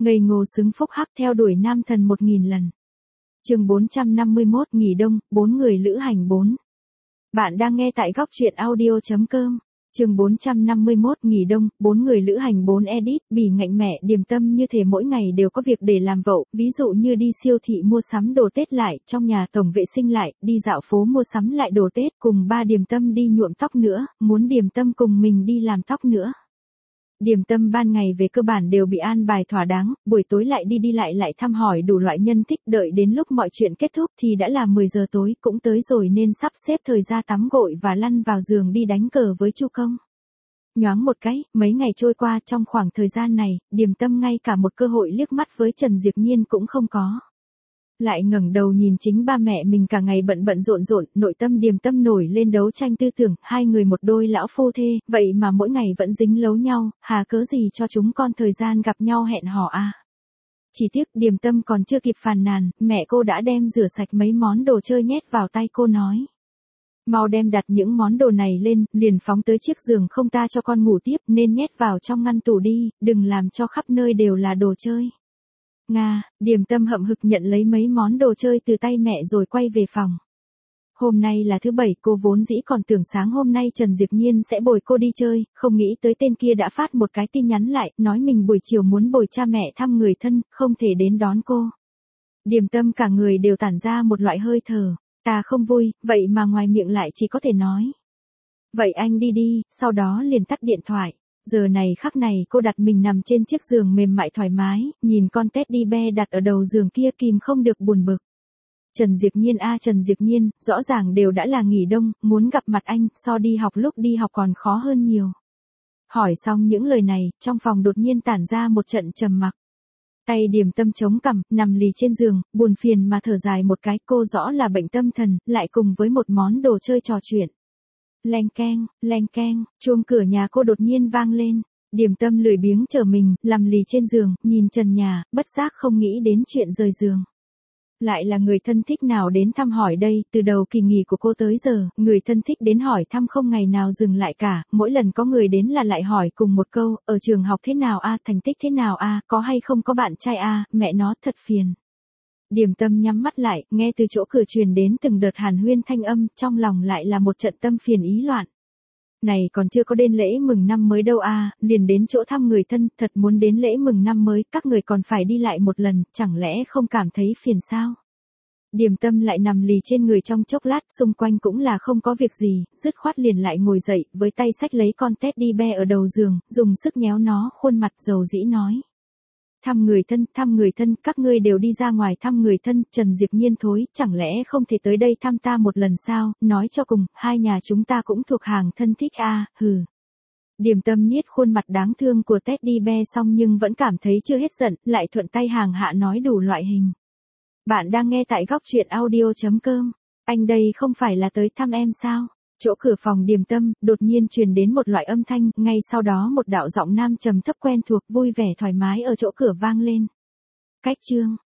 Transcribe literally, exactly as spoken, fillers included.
Ngây ngô xứng phúc hắc theo đuổi nam thần một nghìn lần. Chương bốn trăm năm mươi mốt nghỉ đông, bốn người lữ hành bốn. Bạn đang nghe tại góc truyện audio chấm com. Chương bốn trăm năm mươi mốt nghỉ đông, bốn người lữ hành bốn edit, bỉ ngạnh mẹ điềm tâm như thể mỗi ngày đều có việc để làm vậu, ví dụ như đi siêu thị mua sắm đồ Tết lại, trong nhà tổng vệ sinh lại, đi dạo phố mua sắm lại đồ Tết, cùng ba điềm tâm đi nhuộm tóc nữa, muốn điềm tâm cùng mình đi làm tóc nữa. Điềm tâm ban ngày về cơ bản đều bị an bài thỏa đáng, buổi tối lại đi đi lại lại thăm hỏi đủ loại nhân thích, đợi đến lúc mọi chuyện kết thúc thì đã là mười giờ tối, cũng tới rồi nên sắp xếp thời ra tắm gội và lăn vào giường đi đánh cờ với Chu Công. Nhoáng một cái, mấy ngày trôi qua, trong khoảng thời gian này, điềm tâm ngay cả một cơ hội liếc mắt với Trần Diệp Nhiên cũng không có. Lại ngẩng đầu nhìn chính ba mẹ mình cả ngày bận bận rộn rộn, nội tâm điềm tâm nổi lên đấu tranh tư tưởng, hai người một đôi lão phu thê, vậy mà mỗi ngày vẫn dính lấu nhau, hà cớ gì cho chúng con thời gian gặp nhau hẹn hò à. Chỉ tiếc điềm tâm còn chưa kịp phàn nàn, mẹ cô đã đem rửa sạch mấy món đồ chơi nhét vào tay cô nói. Mau đem đặt những món đồ này lên, liền phóng tới chiếc giường không ta cho con ngủ tiếp nên nhét vào trong ngăn tủ đi, đừng làm cho khắp nơi đều là đồ chơi. Nga, điềm tâm hậm hực nhận lấy mấy món đồ chơi từ tay mẹ rồi quay về phòng. Hôm nay là thứ bảy, cô vốn dĩ còn tưởng sáng hôm nay Trần Diệp Nhiên sẽ bồi cô đi chơi, không nghĩ tới tên kia đã phát một cái tin nhắn lại, nói mình buổi chiều muốn bồi cha mẹ thăm người thân, không thể đến đón cô. Điềm tâm cả người đều tản ra một loại hơi thở, ta không vui, vậy mà ngoài miệng lại chỉ có thể nói. Vậy anh đi đi, sau đó liền tắt điện thoại. Giờ này khắc này cô đặt mình nằm trên chiếc giường mềm mại thoải mái, nhìn con teddy bear đặt ở đầu giường kia kìm không được buồn bực. Trần Diệp Nhiên a à, Trần Diệp Nhiên, rõ ràng đều đã là nghỉ đông, muốn gặp mặt anh, so đi học lúc đi học còn khó hơn nhiều. Hỏi xong những lời này, trong phòng đột nhiên tản ra một trận trầm mặc. Tay điềm tâm chống cằm, nằm lì trên giường, buồn phiền mà thở dài một cái, cô rõ là bệnh tâm thần, lại cùng với một món đồ chơi trò chuyện. Leng keng, leng keng, chuông cửa nhà cô đột nhiên vang lên. Điềm tâm lười biếng trở mình, nằm lì trên giường, nhìn trần nhà, bất giác không nghĩ đến chuyện rời giường. Lại là người thân thích nào đến thăm hỏi đây, từ đầu kỳ nghỉ của cô tới giờ, người thân thích đến hỏi thăm không ngày nào dừng lại cả, mỗi lần có người đến là lại hỏi cùng một câu, ở trường học thế nào a, thành tích thế nào a, có hay không có bạn trai a, mẹ nó thật phiền. Điềm tâm nhắm mắt lại, nghe từ chỗ cửa truyền đến từng đợt hàn huyên thanh âm, trong lòng lại là một trận tâm phiền ý loạn. Này còn chưa có đến lễ mừng năm mới đâu a, liền đến chỗ thăm người thân, thật muốn đến lễ mừng năm mới, các người còn phải đi lại một lần, chẳng lẽ không cảm thấy phiền sao? Điềm tâm lại nằm lì trên người trong chốc lát, xung quanh cũng là không có việc gì, dứt khoát liền lại ngồi dậy, với tay xách lấy con teddy bear ở đầu giường, dùng sức nhéo nó, khuôn mặt dầu dĩ nói. Thăm người thân, thăm người thân, các ngươi đều đi ra ngoài thăm người thân, Trần Diệp Nhiên thối, chẳng lẽ không thể tới đây thăm ta một lần sao, nói cho cùng, hai nhà chúng ta cũng thuộc hàng thân thích a, à, hừ. Điềm tâm niết khuôn mặt đáng thương của teddy bear xong nhưng vẫn cảm thấy chưa hết giận, lại thuận tay hàng hạ nói đủ loại hình. Bạn đang nghe tại góc truyện audio chấm com, anh đây không phải là tới thăm em sao? Chỗ cửa phòng điềm tâm, đột nhiên truyền đến một loại âm thanh, ngay sau đó một đạo giọng nam trầm thấp quen thuộc vui vẻ thoải mái ở chỗ cửa vang lên. Cách chương,